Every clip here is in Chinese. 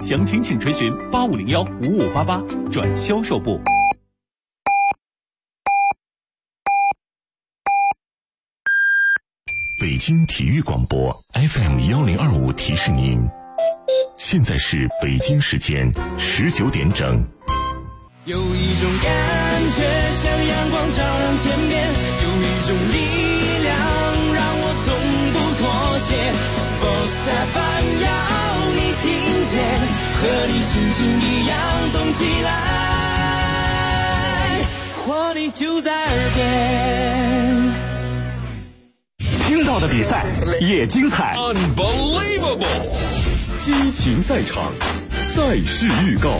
详情请垂询85015588转销售部。 北京体育广播 FM1025提示您，现在是北京时间19点整。 有一种感觉像阳光照亮天边，有一种力量让我从不妥协。Sports FM 要你听见，和你心情一样动起来，活力就在耳边。 听到的比赛也精彩 ，Unbelievable！ 激情赛场，赛事预告。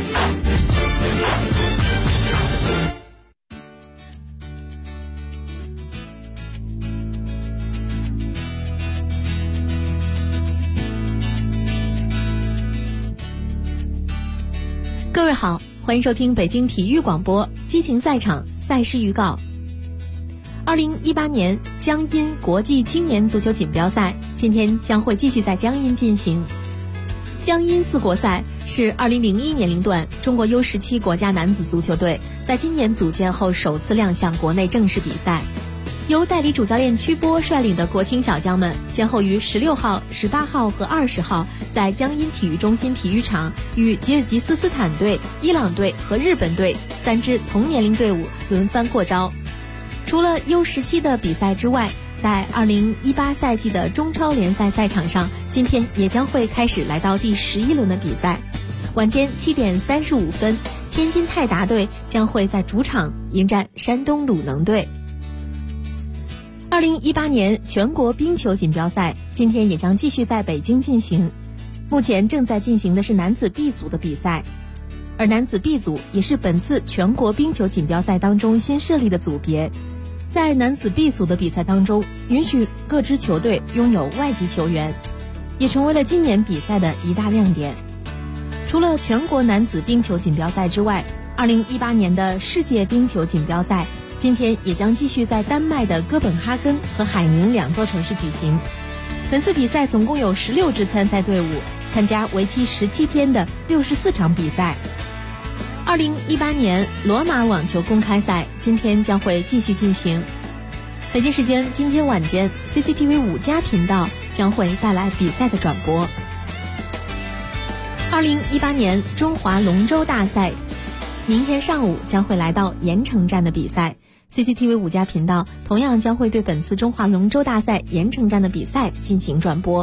各位好，欢迎收听北京体育广播激情赛场赛事预告。2018年江阴国际青年足球锦标赛今天将会继续在江阴进行。江阴四国赛是2001年龄段中国 U17 国家男子足球队在今年组建后首次亮相国内正式比赛。由代理主教练曲波率领的国青小将们先后于16号、18号和20号在江阴体育中心体育场与吉尔吉斯斯坦队、伊朗队和日本队3支同年龄队伍轮番过招。除了 U17 的比赛之外，在2018赛季的中超联赛赛场上，今天也将会开始来到第11轮的比赛。晚间7点35分，天津泰达队将会在主场迎战山东鲁能队。2018年全国冰球锦标赛今天也将继续在北京进行，目前正在进行的是男子 B 组的比赛，而男子 B 组也是本次全国冰球锦标赛当中新设立的组别。在男子 B 组的比赛当中，允许各支球队拥有外籍球员，也成为了今年比赛的一大亮点。除了全国男子冰球锦标赛之外，2018年的世界冰球锦标赛今天也将继续在丹麦的哥本哈根和海宁2座城市举行。本次比赛总共有16支参赛队伍参加为期17天的64场比赛。2018年罗马网球公开赛今天将会继续进行。北京时间今天晚间 CCTV 5加频道将会带来比赛的转播。2018年中华龙舟大赛明天上午将会来到盐城站的比赛， CCTV 5加频道同样将会对本次中华龙舟大赛盐城站的比赛进行转播。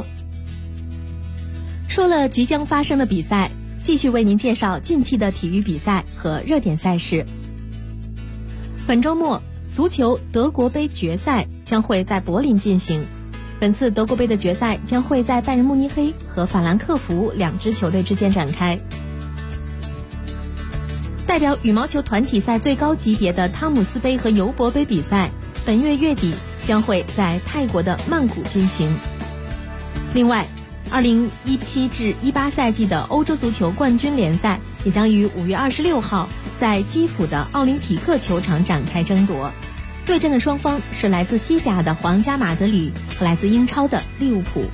说了即将发生的比赛，继续为您介绍近期的体育比赛和热点赛事。本周末，足球德国杯决赛将会在柏林进行。本次德国杯的决赛将会在拜仁慕尼黑和法兰克福2支球队之间展开。代表羽毛球团体赛最高级别的汤姆斯杯和尤伯杯比赛，本月月底将会在泰国的曼谷进行。另外，2017至18赛季的欧洲足球冠军联赛也将于5月26号在基辅的奥林匹克球场展开争夺。对阵的双方是来自西甲的皇家马德里和来自英超的利物浦。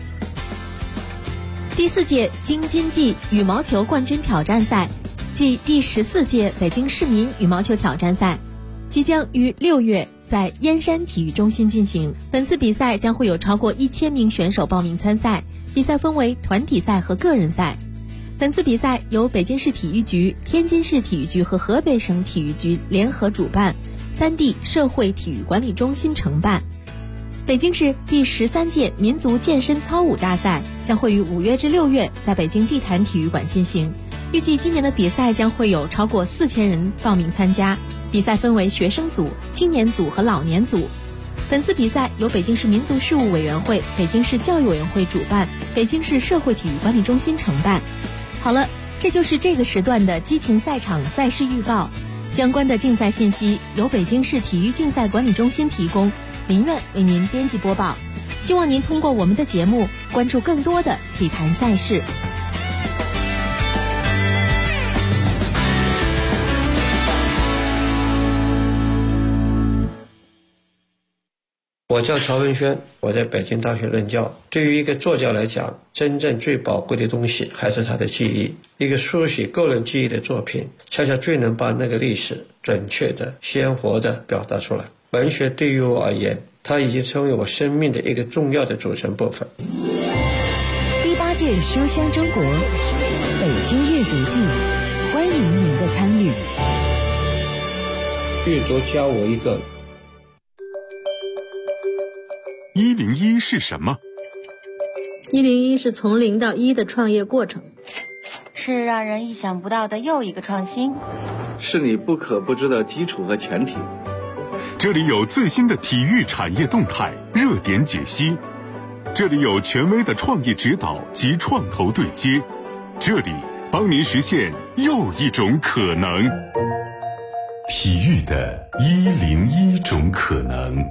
第4届京津冀羽毛球冠军挑战赛暨第14届北京市民羽毛球挑战赛即将于6月在燕山体育中心进行。本次比赛将会有超过1000名选手报名参赛，比赛分为团体赛和个人赛。本次比赛由北京市体育局、天津市体育局和河北省体育局联合主办，3地社会体育管理中心承办。北京市第13届民族健身操舞大赛将会于5月至6月在北京地坛体育馆进行，预计今年的比赛将会有超过4000人报名参加。比赛分为学生组、青年组和老年组。本次比赛由北京市民族事务委员会、北京市教育委员会主办，北京市社会体育管理中心承办。好了，这就是这个时段的激情赛场赛事预告。相关的竞赛信息由北京市体育竞赛管理中心提供，林苑为您编辑播报。希望您通过我们的节目关注更多的体坛赛事。 我叫曹文轩，我在北京大学任教。对于一个作家来讲，真正最宝贵的东西还是他的记忆。一个书写个人记忆的作品，恰恰最能把那个历史准确的、鲜活的表达出来。文学对于我而言，它已经成为我生命的一个重要的组成部分。 第8届书香中国北京阅读季，欢迎您的参与。 阅读教我一个。 101是什么 ？101是从0到1的创业过程， 是让人意想不到的又一个创新， 是你不可不知的基础和前提。 这里有最新的体育产业动态、热点解析，这里有权威的创业指导及创投对接，这里帮您实现又一种可能。体育的101种可能。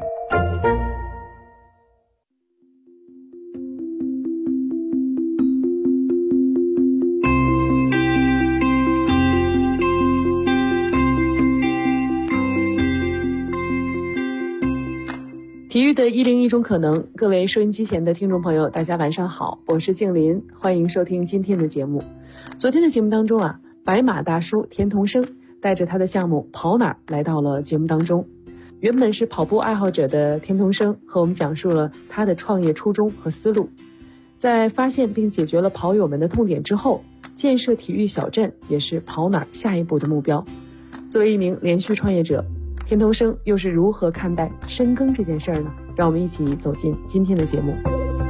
体育的101种可能，各位收音机前的听众朋友，大家晚上好，我是静林，欢迎收听今天的节目。昨天的节目当中啊，白马大叔田同生带着他的项目跑哪儿来到了节目当中。原本是跑步爱好者的田同生和我们讲述了他的创业初衷和思路。在发现并解决了跑友们的痛点之后，建设体育小镇也是跑哪儿下一步的目标。作为一名连续创业者，田同生又是如何看待深耕这件事儿呢？让我们一起走进今天的节目。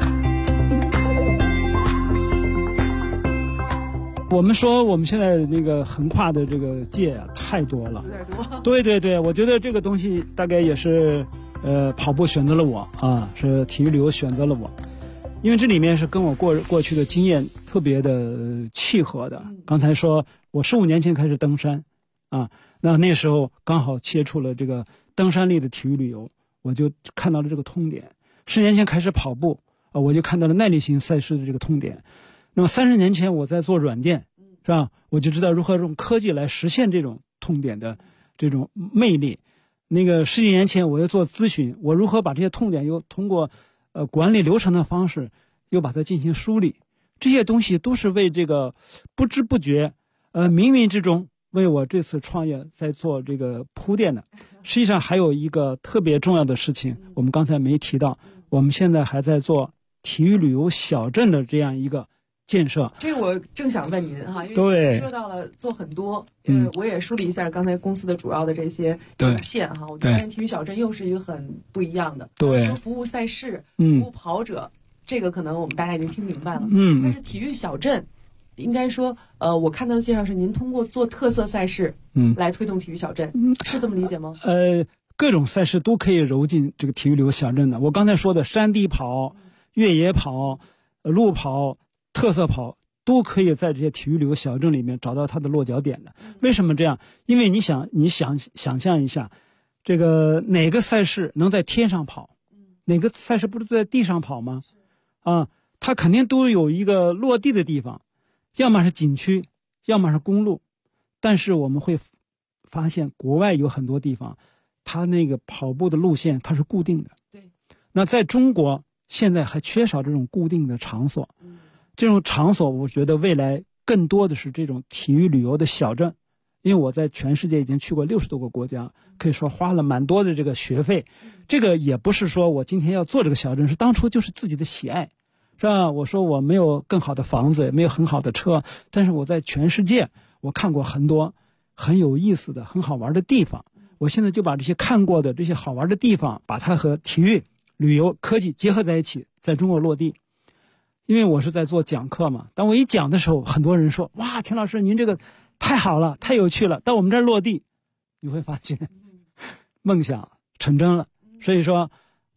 我们说我们现在那个横跨的这个界啊太多了，有点多。对对对，我觉得这个东西大概也是跑步选择了我啊，是体育旅游选择了我，因为这里面是跟我过去的经验特别的契合的。刚才说我15年前开始登山啊，那时候刚好接触了这个登山类的体育旅游，我就看到了这个痛点。10年前开始跑步啊，我就看到了耐力型赛事的这个痛点。那么30年前我在做软件，是吧？我就知道如何用科技来实现这种痛点的这种魅力。那个10几年前我又做咨询，我如何把这些痛点又通过管理流程的方式又把它进行梳理。这些东西都是为这个不知不觉冥冥之中为我这次创业在做这个铺垫的。实际上还有一个特别重要的事情，我们刚才没提到，我们现在还在做体育旅游小镇的这样一个建设。 这个我正想问您哈，因为对说到了做很多，我也梳理一下刚才公司的主要的这些路线哈，我觉得体育小镇又是一个很不一样的。 对， 说服务赛事，服务跑者，这个可能我们大家已经听明白了。但是体育小镇，应该说，我看到的介绍是您通过做特色赛事，来推动体育小镇，是这么理解吗？ 各种赛事都可以揉进这个体育旅游小镇的。我刚才说的山地跑、越野跑、路跑、特色跑，都可以在这些体育旅游小镇里面找到它的落脚点的。为什么这样？因为你想象一下，这个哪个赛事能在天上跑，哪个赛事不是在地上跑吗？啊，它肯定都有一个落地的地方，要么是景区，要么是公路。但是我们会发现国外有很多地方，它那个跑步的路线它是固定的。 对。那在中国现在还缺少这种固定的场所。这种场所我觉得未来更多的是这种体育旅游的小镇。因为我在全世界已经去过60多个国家，可以说花了蛮多的这个学费。这个也不是说我今天要做这个小镇，是当初就是自己的喜爱，是吧？我说我没有更好的房子，也没有很好的车，但是我在全世界我看过很多很有意思的很好玩的地方。我现在就把这些看过的这些好玩的地方，把它和体育旅游科技结合在一起，在中国落地。因为我是在做讲课嘛，当我一讲的时候，很多人说，哇，田老师您这个太好了，太有趣了，到我们这儿落地你会发现梦想成真了。所以说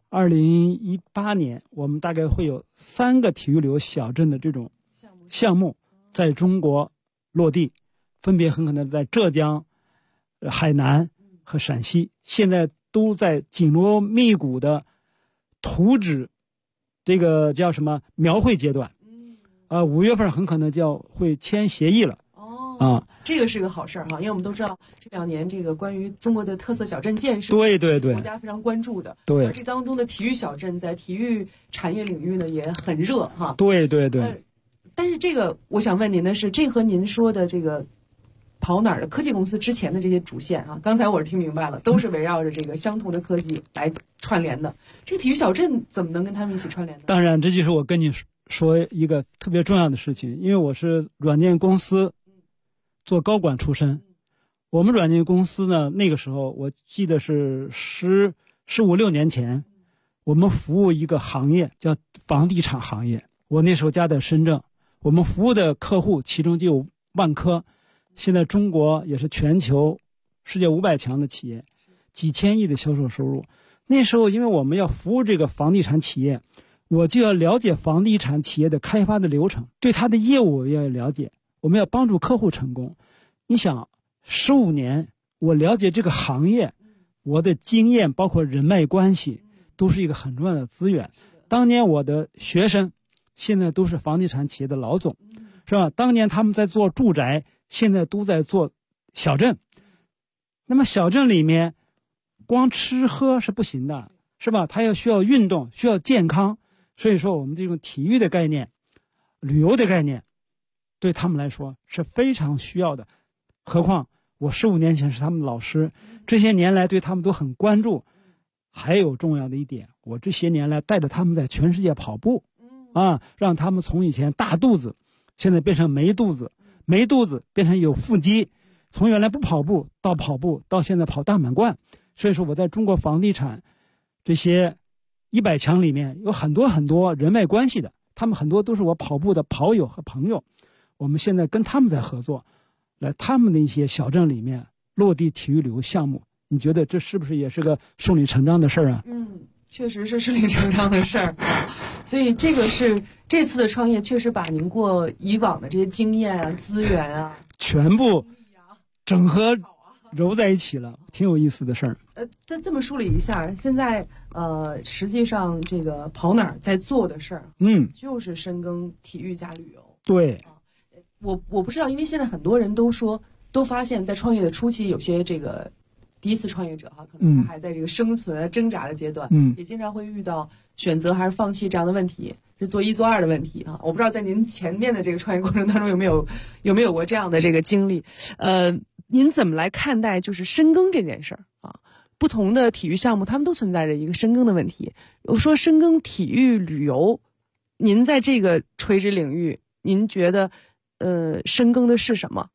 2018年我们大概会有3个体育旅游小镇的这种项目在中国落地，分别很可能在浙江、海南和陕西，现在都在紧锣密鼓的图纸这个叫什么描绘阶段。5月份很可能会签协议了。 啊。 这个是个好事儿哈，因为我们都知道这2年这个关于中国的特色小镇建设， 对， 国家非常关注的。 对， 而这当中的体育小镇在体育产业领域呢也很热哈。 对。 但是这个我想问您的是，这和您说的这个跑哪儿的科技公司之前的这些主线啊，刚才我是听明白了，都是围绕着这个相同的科技来串联的。这个体育小镇怎么能跟他们一起串联呢？ 当然，这就是我跟你说一个特别重要的事情，因为我是软件公司做高管出身。我们软件公司呢，那个时候我记得是15、16年前，我们服务一个行业叫房地产行业。我那时候家在深圳，我们服务的客户其中就有万科，现在中国也是全球世界500强的企业，几千亿的销售收入。那时候因为我们要服务这个房地产企业，我就要了解房地产企业的开发的流程，对它的业务也要了解，我们要帮助客户成功。你想15年我了解这个行业，我的经验包括人脉关系都是一个很重要的资源。当年我的学生现在都是房地产企业的老总，是吧？当年他们在做住宅，现在都在做小镇。那么小镇里面光吃喝是不行的，是吧？它要需要运动，需要健康。所以说我们这种体育的概念，旅游的概念对他们来说是非常需要的。何况我15年前是他们的老师，这些年来对他们都很关注。还有重要的一点，我这些年来带着他们在全世界跑步让他们从以前大肚子现在变成没肚子，没肚子变成有腹肌，从原来不跑步到跑步，到现在跑大满贯。所以说我在中国房地产这些100强里面有很多很多人脉关系的，他们很多都是我跑步的跑友和朋友。我们现在跟他们在合作，来他们的一些小镇里面落地体育旅游项目。你觉得这是不是也是个顺理成章的事儿啊？ 确实是顺理成章的事儿。所以这个是这次的创业确实把您过以往的这些经验啊、资源啊全部整合揉在一起了，挺有意思的事儿。 再这么梳理一下，现在实际上这个跑哪儿在做的事儿，就是深耕体育加旅游。 对， 我不知道，因为现在很多人都发现，在创业的初期，有些这个第一次创业者哈，可能他还在这个生存挣扎的阶段，也经常会遇到选择还是放弃这样的问题，是做1做2的问题啊。我不知道在您前面的这个创业过程当中有没有过这样的这个经历？您怎么来看待就是深耕这件事儿啊？不同的体育项目，他们都存在着一个深耕的问题。我说深耕体育旅游，您在这个垂直领域，您觉得深耕的是什么？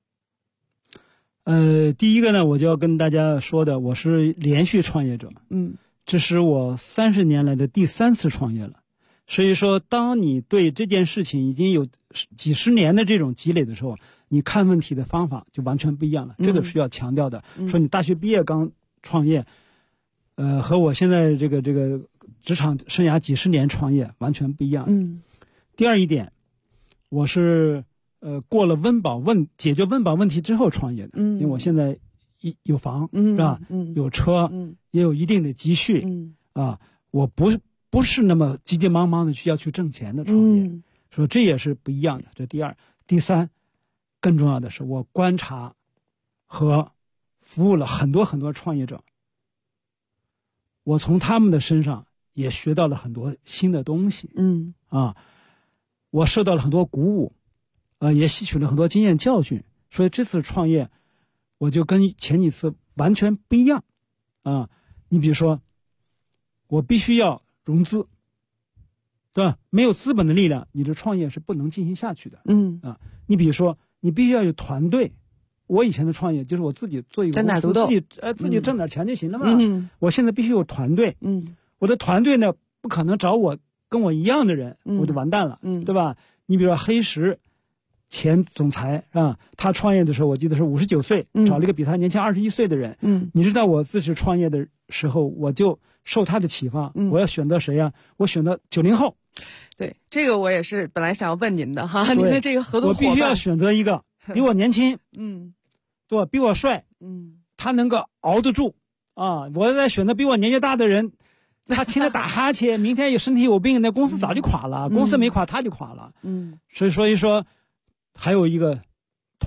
第一个呢，我就要跟大家说的，我是连续创业者，这是我30年来的第3次创业了。所以说，当你对这件事情已经有几十年的这种积累的时候，你看问题的方法就完全不一样了。这个是要强调的。说你大学毕业刚创业，和我现在这个职场生涯几十年创业完全不一样。第二一点，我是过了解决温饱问题之后创业的。因为我现在有房，是吧？有车，也有一定的积蓄，我不是那么急急忙忙的要去挣钱的创业，所以这也是不一样的。这第二，第三，更重要的是我观察和服务了很多很多创业者，我从他们的身上也学到了很多新的东西，我受到了很多鼓舞，也吸取了很多经验教训。所以这次创业我就跟前几次完全不一样你比如说我必须要融资，对吧？没有资本的力量，你的创业是不能进行下去的。你比如说你必须要有团队。我以前的创业就是我自己做一个公司，自己挣点钱就行了嘛。我现在必须有团队。我的团队呢不可能找跟我一样的人，我就完蛋了，对吧？你比如说黑石前总裁他创业的时候我记得是59岁，找了一个比他年轻21岁的人。你知道我自己创业的时候我就受他的启发，我要选择谁呀？我选择90后。 对，这个我也是本来想要问您的哈，您的这个合作伙伴， 我必须要选择一个比我年轻，对吧？比我帅，他能够熬得住我在选择比我年纪大的人，他天天打哈欠，明天有身体有病，那公司早就垮了，公司没垮他就垮了。所以说还有一个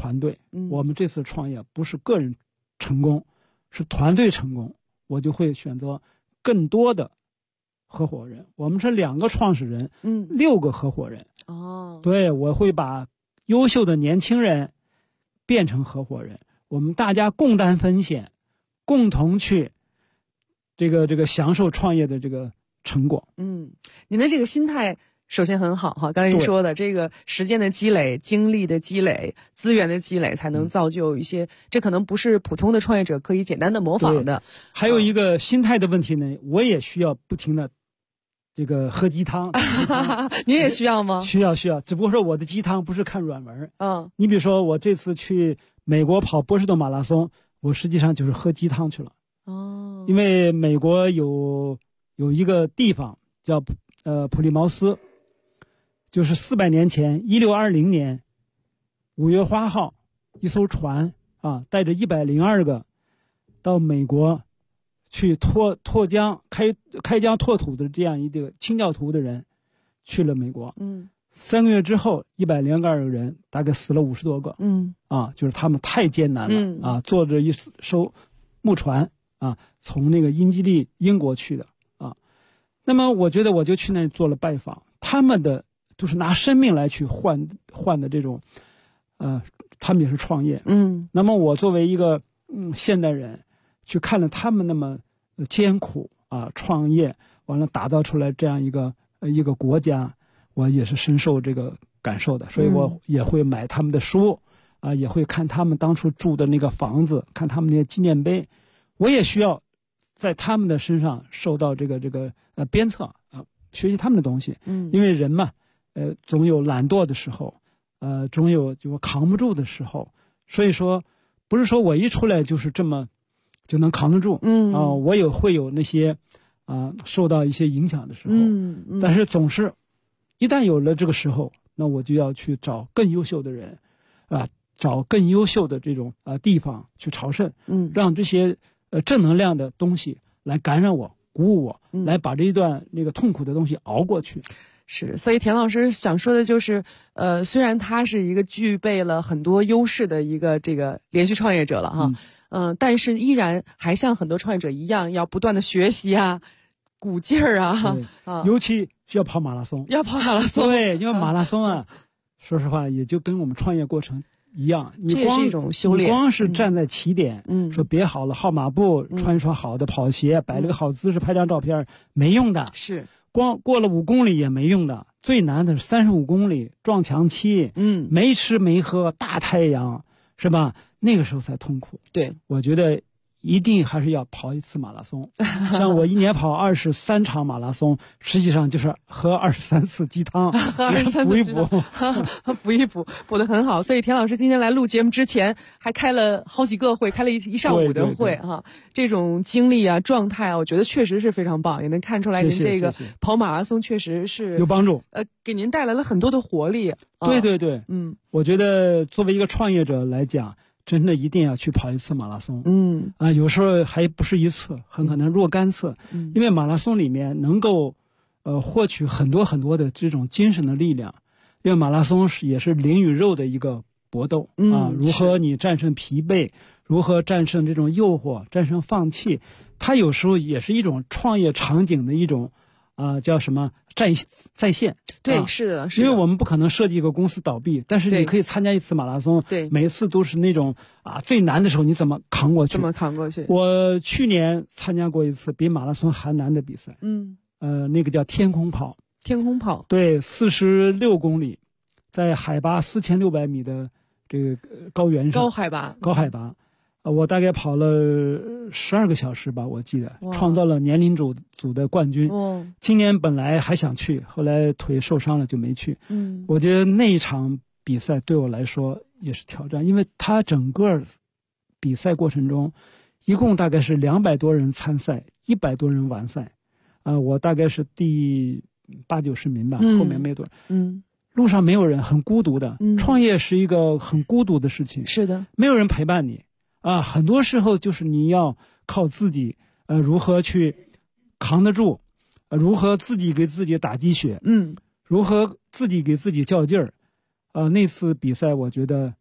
团队。我们这次创业不是个人成功，是团队成功，我就会选择更多的合伙人。我们是2个创始人，6个合伙人。对，我会把优秀的年轻人变成合伙人，我们大家共担风险，共同去这个享受创业的这个成果。 您的这个心态首先很好哈，刚才您说的这个时间的积累、精力的积累、资源的积累，才能造就一些，这可能不是普通的创业者可以简单的模仿的。 还有一个心态的问题呢，我也需要不停的这个喝鸡汤。 你也需要吗？ 需要，只不过说我的鸡汤不是看软文。你比如说我这次去美国跑波士顿马拉松，我实际上就是喝鸡汤去了。因为美国有一个地方叫普利茅斯，就是400年前1620年5月8号，一艘船带着102个到美国去拓疆开疆拓土的这样一个清教徒的人去了美国。3个月之后102个人大概死了50多个。就是他们太艰难了坐着一艘木船从那个英国去的那么我觉得我就去那里做了拜访，他们的都是拿生命来去换的这种他们也是创业。那么我作为一个现代人去看了他们那么艰苦创业完了打造出来这样一个国家，我也是深受这个感受的，所以我也会买他们的书也会看他们当初住的那个房子，看他们那些纪念碑，我也需要在他们的身上受到这个鞭策学习他们的东西。因为人嘛总有懒惰的时候总有就扛不住的时候，所以说不是说我一出来就是这么就能扛得住。我也会有那些受到一些影响的时候。但是总是一旦有了这个时候，那我就要去找更优秀的人找更优秀的这种地方去朝圣，让这些正能量的东西来感染我，鼓舞我，来把这一段那个痛苦的东西熬过去。 是，所以田老师想说的就是，虽然他是一个具备了很多优势的一个这个连续创业者了哈，但是依然还像很多创业者一样，要不断的学习鼓劲儿尤其是要跑马拉松。对，因为马拉松说实话也就跟我们创业过程一样， 这也是一种修炼。 你光是站在起点，说别好了号码布，穿一双好的跑鞋，摆了个好姿势，拍张照片，没用的。 是， 光过了5公里也没用的。最难的是35公里撞墙期，没吃没喝，大太阳，是吧？那个时候才痛苦。 对， 我觉得一定还是要跑一次马拉松。像我一年跑23场马拉松，实际上就是喝23次鸡汤，补一补， 补得很好。所以田老师今天来录节目之前，还开了好几个会，开了一上午的会这种经历状态我觉得确实是非常棒，也能看出来您这个跑马拉松确实是有帮助， 给您带来了很多的活力。 对，我觉得作为一个创业者来讲，真的一定要去跑一次马拉松。有时候还不是一次，很可能若干次。因为马拉松里面能够获取很多很多的这种精神的力量。因为马拉松也是灵与肉的一个搏斗如何你战胜疲惫，如何战胜这种诱惑，战胜放弃，它有时候也是一种创业场景的一种叫什么再现。 对，是的， 因为我们不可能设计一个公司倒闭，但是你可以参加一次马拉松， 对， 每次都是那种最难的时候你怎么扛过去。我去年参加过一次比马拉松还难的比赛，那个叫天空跑。对，46公里，在海拔4600米的这个高原上，高海拔。我大概跑了12个小时吧，我记得创造了年龄组的冠军。今年本来还想去，后来腿受伤了就没去。我觉得那一场比赛对我来说也是挑战，因为他整个比赛过程中一共大概是200多人参赛，100多人完赛。我大概是第8、90名吧，后面没多少。路上没有人，很孤独的。创业是一个很孤独的事情。 是的， 没有人陪伴你。很多时候就是你要靠自己，如何去扛得住，如何自己给自己打鸡血，如何自己给自己较劲儿。那次比赛我觉得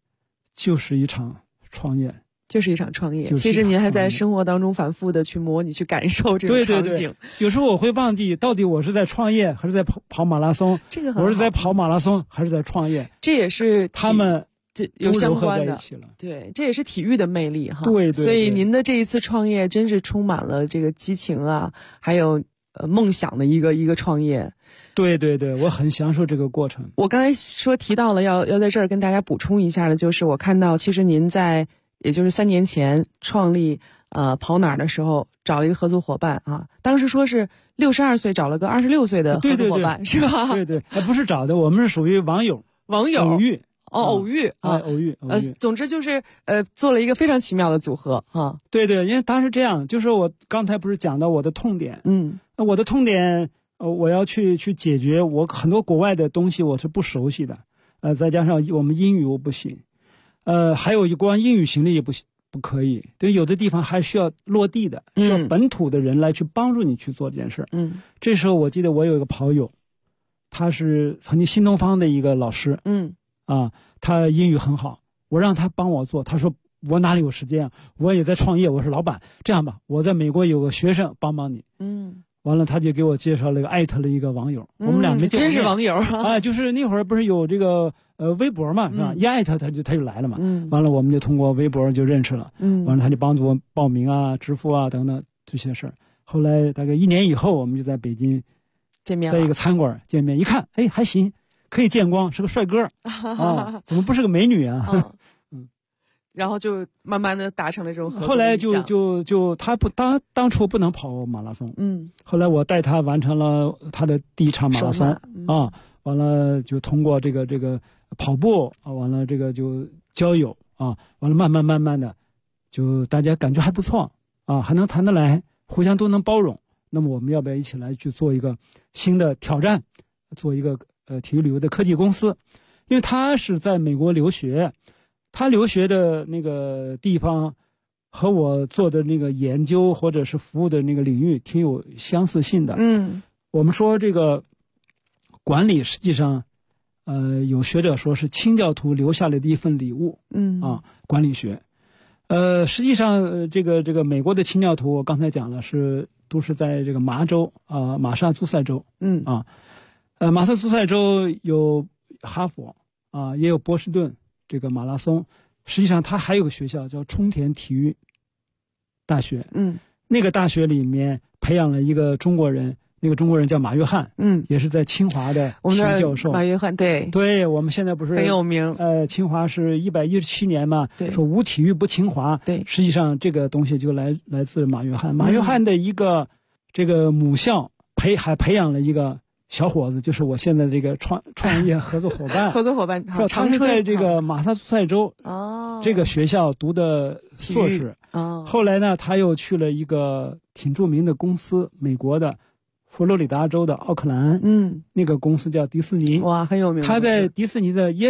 就是一场创业。 其实您还在生活当中反复的去模拟、去感受这种场景。 对，有时候我会忘记到底我是在创业还是在跑马拉松。 这个很好， 我是在跑马拉松还是在创业？ 这也是他们有相关的。 起了。 对，这也是体育的魅力哈。 对， 所以您的这一次创业真是充满了这个激情啊，还有梦想的一个创业。 对，我很享受这个过程。 我刚才提到了要在这儿跟大家补充一下的，就是我看到其实您在也就是3年前创立跑哪儿的时候找了一个合作伙伴啊，当时说是62岁找了个26岁的合作伙伴，是吧？ 对，不是找的，我们是属于网友偶遇。 偶遇啊， 偶遇。 总之就是做了一个非常奇妙的组合啊。 对，因为他是这样，就是我刚才不是讲到我的痛点，我的痛点我要去解决，我很多国外的东西我是不熟悉的，再加上我们英语我不行。还有光英语行的也不可以，对，有的地方还需要落地的，需要本土的人来去帮助你去做这件事。这时候我记得我有一个跑友，他是曾经新东方的一个老师，他英语很好，我让他帮我做，他说我哪里有时间啊，我也在创业，我说老板这样吧，我在美国有个学生帮你。完了他就给我介绍了一个艾特了一个网友，我们俩没见过面， 真是网友啊！ 就是那会儿不是有这个微博嘛，是吧？一艾特他就来了嘛。完了我们就通过微博就认识了。完了他就帮助我报名啊、支付啊等等这些事儿。后来大概1年以后，我们就在北京见面了， 在一个餐馆见面，一看，哎，还行，可以见光，是个帅哥啊，怎么不是个美女啊？ 然后就慢慢的达成了这种合作。 后来就他当初不能跑马拉松，后来我带他完成了他的第1场马拉松啊，完了就通过这个跑步啊，完了这个就交友啊，完了慢慢的就大家感觉还不错啊，还能谈得来，互相都能包容。那么我们要不要一起来去做一个新的挑战，做一个体育旅游的科技公司？因为他是在美国留学。他留学的那个地方和我做的那个研究或者是服务的那个领域挺有相似性的。我们说这个管理实际上有学者说是清教徒留下来的一份礼物。管理学实际上这个美国的清教徒我刚才讲了都是在这个麻州马萨诸塞州。马萨诸塞州有哈佛也有波士顿这个马拉松，实际上它还有个学校叫冲田体育大学。那个大学里面培养了一个中国人，那个中国人叫马约翰，也是在清华的体育教授。 马约翰， 对，我们现在不是很有名。 清华是117年嘛，说无体育不清华。 对， 实际上这个东西就来自马约翰。马约翰的一个这个母校还培养了一个小伙子，就是我现在这个创业合作伙伴。 合作伙伴， 说他是在这个马萨诸塞州这个学校读的硕士。后来呢，他又去了一个挺著名的公司，美国的佛罗里达州的奥克兰。那个公司叫迪士尼。 哇，很有名。 他在迪士尼的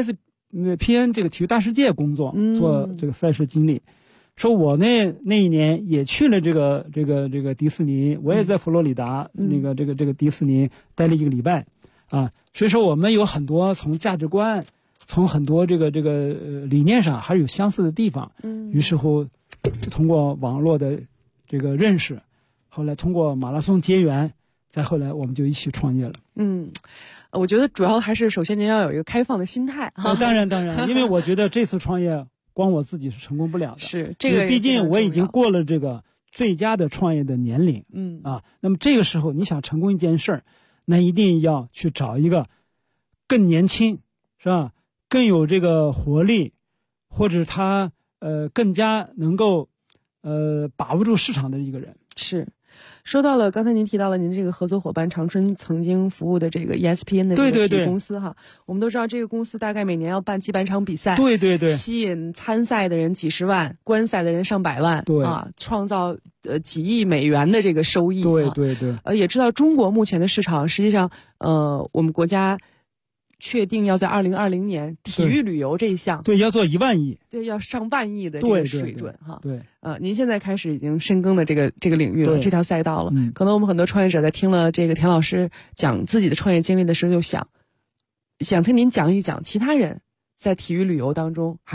ESPN 这个体育大世界工作，做这个赛事经理。说我那一年也去了这个迪士尼，我也在佛罗里达这个迪士尼待了1个礼拜啊，所以说我们有很多从价值观，从很多这个理念上还是有相似的地方。于是乎通过网络的这个认识，后来通过马拉松结缘，再后来我们就一起创业了。 我觉得主要还是首先您要有一个开放的心态哈。 当然，因为我觉得这次创业光我自己是成功不了的， 是这个， 毕竟我已经过了这个最佳的创业的年龄。那么这个时候你想成功一件事儿，那一定要去找一个更年轻，是吧？更有这个活力，或者他更加能够把握住市场的一个人。 是。说到了刚才您提到了您这个合作伙伴长春曾经服务的这个 ESPN 的这个体育公司哈，我们都知道这个公司大概每年要办几百场比赛，吸引参赛的人几十万，观赛的人上百万，创造几亿美元的这个收益。也知道中国目前的市场，实际上我们国家确定要在2020年体育旅游这一项， 要做1万亿， 要上万亿的这个水准哈。您现在开始已经深耕的这个领域了，这条赛道了。可能我们很多创业者在听了这个田老师讲自己的创业经历的时候，就想听您讲一讲其他人在体育旅游当中还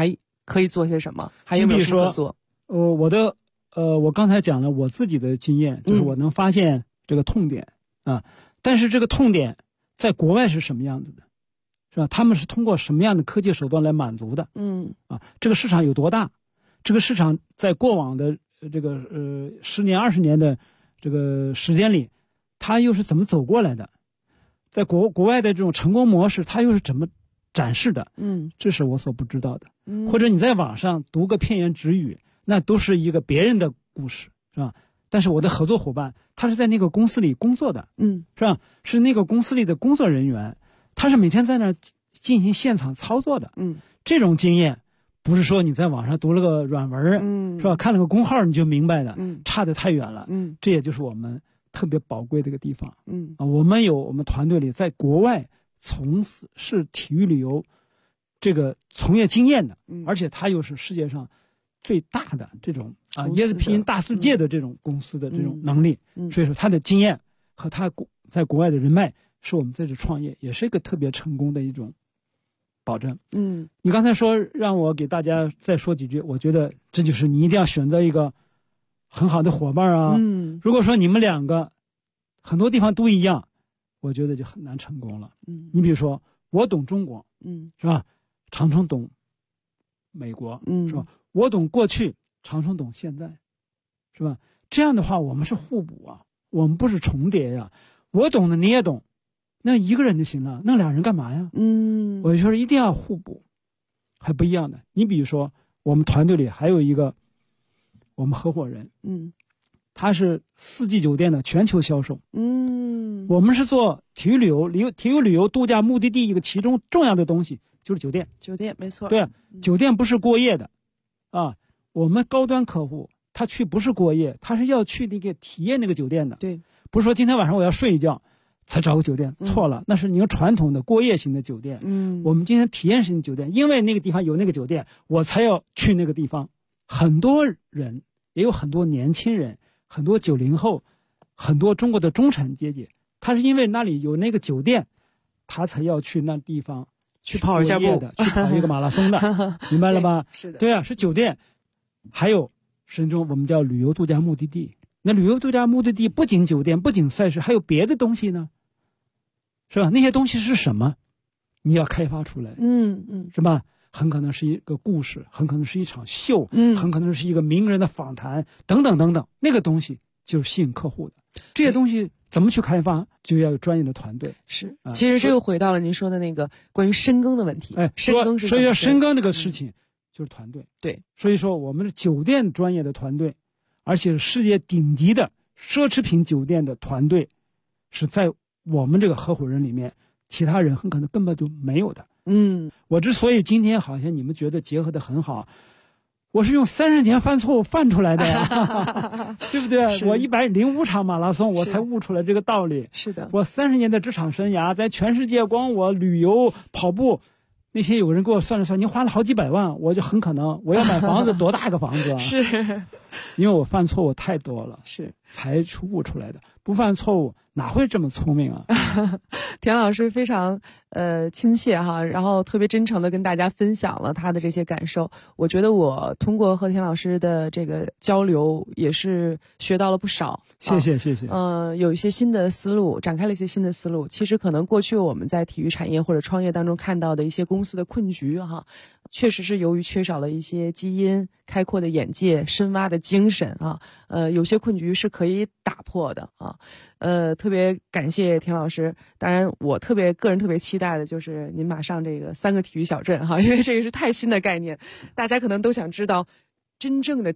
可以做些什么？还有没有什么可做？ 我刚才讲了我自己的经验，就是我能发现这个痛点啊，但是这个痛点在国外是什么样子的，是吧？他们是通过什么样的科技手段来满足的？这个市场有多大？这个市场在过往的这个10年20年的这个时间里，它又是怎么走过来的？在国外的这种成功模式，它又是怎么展示的？这是我所不知道的。或者你在网上读个片言直语，那都是一个别人的故事，是吧？但是我的合作伙伴，他是在那个公司里工作的，是吧？是那个公司里的工作人员，他是每天在那儿进行现场操作的，这种经验不是说你在网上读了个软文，是吧？看了个公号你就明白的，差得太远了，这也就是我们特别宝贵的一个地方，我们团队里在国外从事体育旅游这个从业经验的，而且他又是世界上最大的这种ESPN 大世界的这种公司的这种能力，所以说他的经验和他在国外的人脉，是我们在这创业也是一个特别成功的一种保证。你刚才说让我给大家再说几句，我觉得这就是你一定要选择一个很好的伙伴啊。如果说你们两个很多地方都一样，我觉得就很难成功了。你比如说我懂中国，是吧？长春懂美国，是吧？我懂过去，长春懂现在，是吧？这样的话我们是互补啊，我们不是重叠呀。我懂的你也懂，那一个人就行了，那俩人干嘛呀？我就说一定要互补，还不一样的。你比如说我们团队里还有一个我们合伙人，他是4季酒店的全球销售，我们是做体育旅游度假目的地一个其中重要的东西就是酒店没错， 对，酒店不是过夜的啊，我们高端客户他去不是过夜，他是要去那个体验那个酒店的， 对， 不是说今天晚上我要睡一觉才找个酒店，错了，那是你个传统的过夜型的酒店，我们今天体验型的酒店，因为那个地方有那个酒店，我才要去那个地方。很多人也有很多年轻人，很多90后，很多中国的中产阶级，他是因为那里有那个酒店，他才要去那地方去跑一下步的，去跑一个马拉松的，明白了吧？ 是的， 对啊，是酒店，还有深中我们叫旅游度假目的地。那旅游度假目的地不仅酒店，不仅赛事，还有别的东西呢，是吧？那些东西是什么？你要开发出来，是吧？很可能是一个故事，很可能是一场秀，很可能是一个名人的访谈，等等等等。那个东西就是吸引客户的。这些东西怎么去开发，就要有专业的团队。 是，其实这又回到了您说的那个关于深耕的问题。深耕是所以说深耕这个事情就是团队。 对， 所以说我们是酒店专业的团队，而且是世界顶级的奢侈品酒店的团队，是在我们这个合伙人里面，其他人很可能根本就没有的。我之所以今天好像你们觉得结合得很好，我是用30年犯错误犯出来的呀，对不对？我105场马拉松，我才悟出来这个道理。 是的， 我30年的职场生涯，在全世界光我旅游跑步，那些有人给我算了算，你花了好几百万，我就很可能我要买房子，多大个房子啊？ 是， 因为我犯错误太多了， 是才悟出来的。不犯错误哪会这么聪明啊？ 田老师非常亲切哈，然后特别真诚的跟大家分享了他的这些感受。我觉得我通过和田老师的这个交流，也是学到了不少。 谢谢。 有一些新的思路，展开了一些新的思路。其实可能过去我们在体育产业或者创业当中看到的一些公司的困局哈，确实是由于缺少了一些基因、开阔的眼界、深挖的精神啊。有些困局是可以打破的啊。特别感谢田老师。当然，我个人特别期待的就是您马上这个3个体育小镇哈，因为这个是太新的概念，大家可能都想知道真正的